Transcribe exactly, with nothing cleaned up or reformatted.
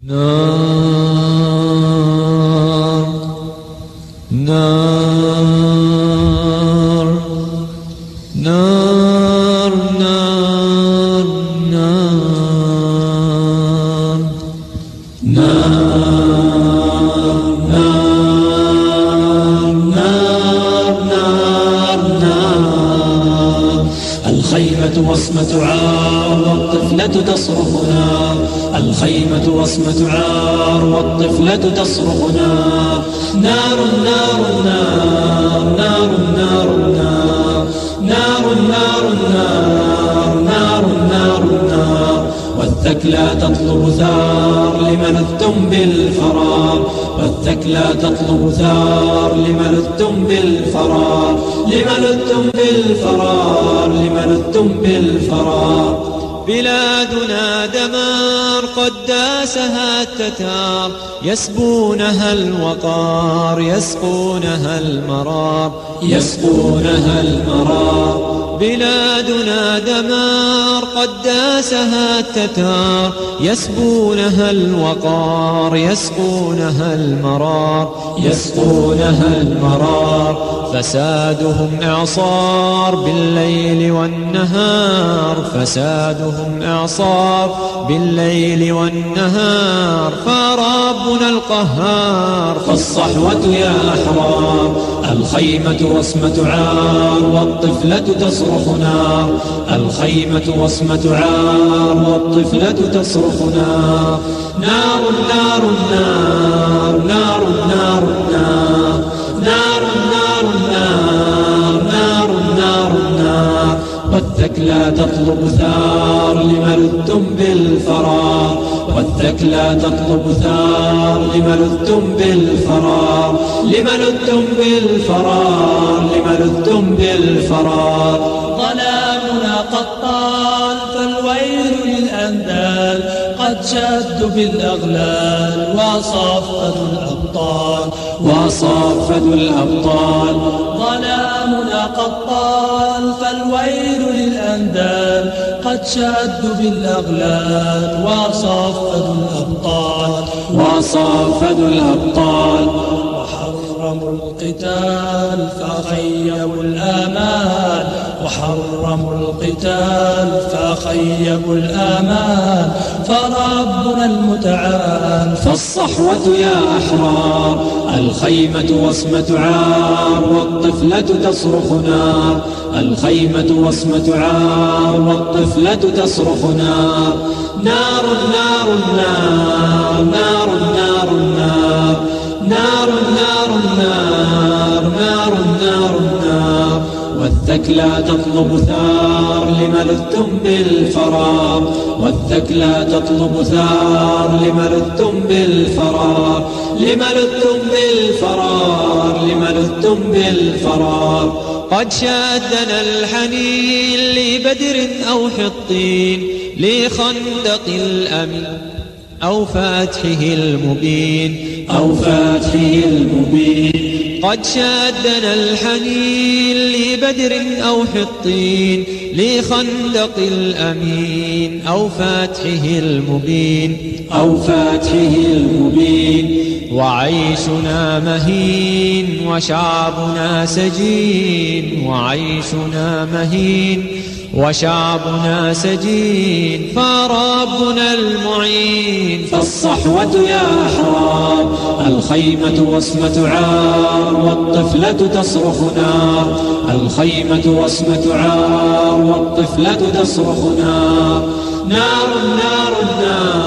نار نار نار نار نار نار نار نار. الخيمة وصمة عار والطفلة تصرخ نار. الخيمة وصمة عار والطفلة تصرخ نار. نار نار نار نار نار نار نار نار نار نار نار نار. والثكلى تطلب ثار لملذتم بالفرار. والثكلى تطلب ثار لملذتم بالفرار. لملذتم بالفرار لملذتم بالفرار. بلادنا دمار قد داسها التتار. يسبونها الوقار يسقونها المرار. يسقونها المرار. بلادنا دمار قد داسها التتار. يسبونها الوقار يسقونها المرار. يسقونها المرار. فسادهم إعصار بالليل والنهار. فسادهم إعصار بالليل والنهار. فربنا القهار فالصحوة يا أحرار. الخيمة وصمة عار والطفلة تصرخ نار. الخيمة وصمة عار والطفلة تصرخ نار. نار نار نار نار نار نار نار نار نار نار نار نار. والثكلى تطلب ثار لملذتم بالفرار. والثكلى تطلب ثار لملذتم بالفرار. لملذتم بالفرار لملذتم بالفرار. ظلامنا قد طال فالويل للأندال. قد شدوا بالأغلال وصفدوا الأبطال. وصفدوا الأبطال. ظلامنا قد طال فالويل للأندال. قد شدوا بالأغلال وصفدوا الأبطال. وصفدوا الأبطال. وحرموا القتال فخيبوا الآمال. وحرموا القتال فخيبوا الآمال. فربنا المتعال فالصحوة يا أحرار. الخيمة وصمة عار والطفلة تصرخ نار. الخيمة وصمة عار والطفلة تصرخ نار. نار نار نار نار نار نار نار نار نار نار نار نار. والثكلى تطلب ثار لملذتم بالفرار. والثكلى تطلب ثار لملذتم بالفرار. لملذتم بالفرار لملذتم بالفرار. قد شادنا الحنين لبدر أو حطين. لخندق الأمين أو فاتحه المبين. أو فاتحه المبين. قد شادنا الحنين لبدر أو حطين. لخندق الأمين أو فاتحه المبين. أو فاتحه المبين. وعيشنا مهين وشعبنا سجين. وعيشنا مهين وشعبنا سجين. فربنا المعين فالصحوة يا أحرار. الخيمة وصمة عار والطفلة تصرخ نار. الخيمة وصمة عار والطفلة تصرخ نار. نار نار نار